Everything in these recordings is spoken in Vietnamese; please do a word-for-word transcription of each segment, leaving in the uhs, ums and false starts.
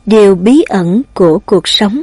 Điều bí ẩn của cuộc sống.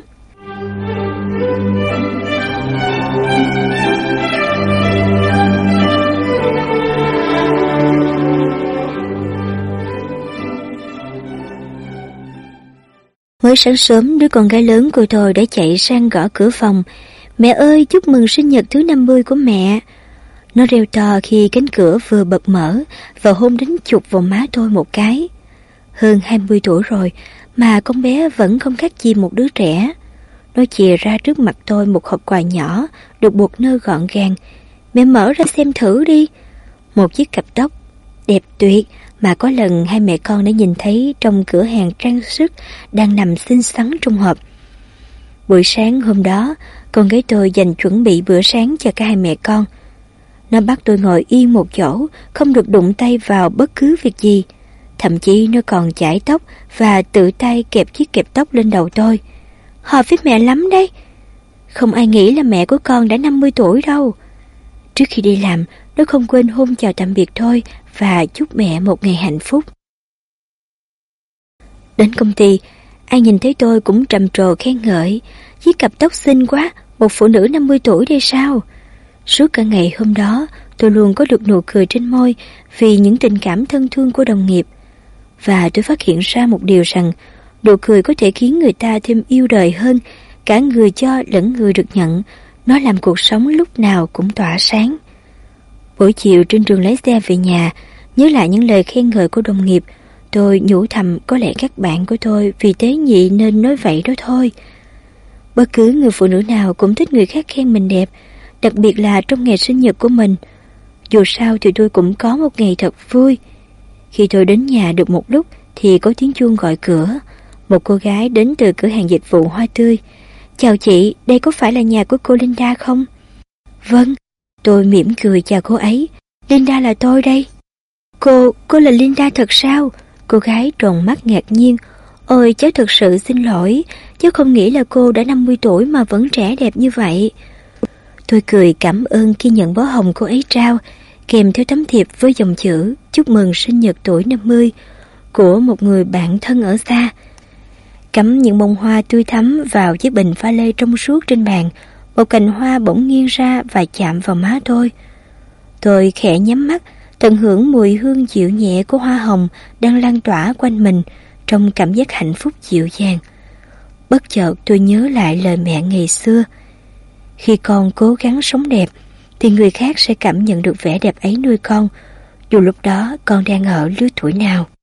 Mới sáng sớm, đứa con gái lớn của tôi đã chạy sang gõ cửa phòng. Mẹ ơi, chúc mừng sinh nhật thứ năm mươi của mẹ. Nó reo to khi cánh cửa vừa bật mở và hôn đến chụp vào má tôi một cái. Hơn hai mươi tuổi rồi mà con bé vẫn không khác gì một đứa trẻ. Nó chìa ra trước mặt tôi một hộp quà nhỏ được buộc nơ gọn gàng. Mẹ mở ra xem thử đi. Một chiếc cặp tóc đẹp tuyệt mà có lần hai mẹ con đã nhìn thấy trong cửa hàng trang sức đang nằm xinh xắn trong hộp. Buổi sáng hôm đó, con gái tôi dành chuẩn bị bữa sáng cho cả hai mẹ con. Nó bắt tôi ngồi yên một chỗ, không được đụng tay vào bất cứ việc gì. Thậm chí nó còn chải tóc và tự tay kẹp chiếc kẹp tóc lên đầu tôi. Hợp với mẹ lắm đấy. Không ai nghĩ là mẹ của con đã năm mươi tuổi đâu. Trước khi đi làm, nó không quên hôn chào tạm biệt tôi và chúc mẹ một ngày hạnh phúc. Đến công ty, ai nhìn thấy tôi cũng trầm trồ khen ngợi. Chiếc cặp tóc xinh quá, một phụ nữ năm mươi tuổi đây sao? Suốt cả ngày hôm đó, tôi luôn có được nụ cười trên môi vì những tình cảm thân thương của đồng nghiệp. Và tôi phát hiện ra một điều rằng, nụ cười có thể khiến người ta thêm yêu đời hơn, cả người cho lẫn người được nhận. Nó làm cuộc sống lúc nào cũng tỏa sáng. Buổi chiều trên đường lái xe về nhà, nhớ lại những lời khen ngợi của đồng nghiệp, tôi nhủ thầm có lẽ các bạn của tôi vì tế nhị nên nói vậy đó thôi. Bất cứ người phụ nữ nào cũng thích người khác khen mình đẹp, đặc biệt là trong ngày sinh nhật của mình. Dù sao thì tôi cũng có một ngày thật vui. Khi tôi đến nhà được một lúc thì có tiếng chuông gọi cửa. Một cô gái đến từ cửa hàng dịch vụ hoa tươi. Chào chị, đây có phải là nhà của cô Linda không? Vâng, tôi mỉm cười chào cô ấy. Linda là tôi đây. Cô, cô là Linda thật sao? Cô gái tròn mắt ngạc nhiên. Ôi, cháu thật sự xin lỗi. Cháu không nghĩ là cô đã năm mươi tuổi mà vẫn trẻ đẹp như vậy. Tôi cười cảm ơn khi nhận bó hồng cô ấy trao, kèm theo tấm thiệp với dòng chữ chúc mừng sinh nhật tuổi năm mươi của một người bạn thân ở xa. Cắm những bông hoa tươi thắm vào chiếc bình pha lê trong suốt trên bàn, một cành hoa bỗng nghiêng ra và chạm vào má tôi. Tôi khẽ nhắm mắt, tận hưởng mùi hương dịu nhẹ của hoa hồng đang lan tỏa quanh mình trong cảm giác hạnh phúc dịu dàng. Bất chợt tôi nhớ lại lời mẹ ngày xưa. Khi con cố gắng sống đẹp, thì người khác sẽ cảm nhận được vẻ đẹp ấy nuôi con, dù lúc đó con đang ở lứa tuổi nào.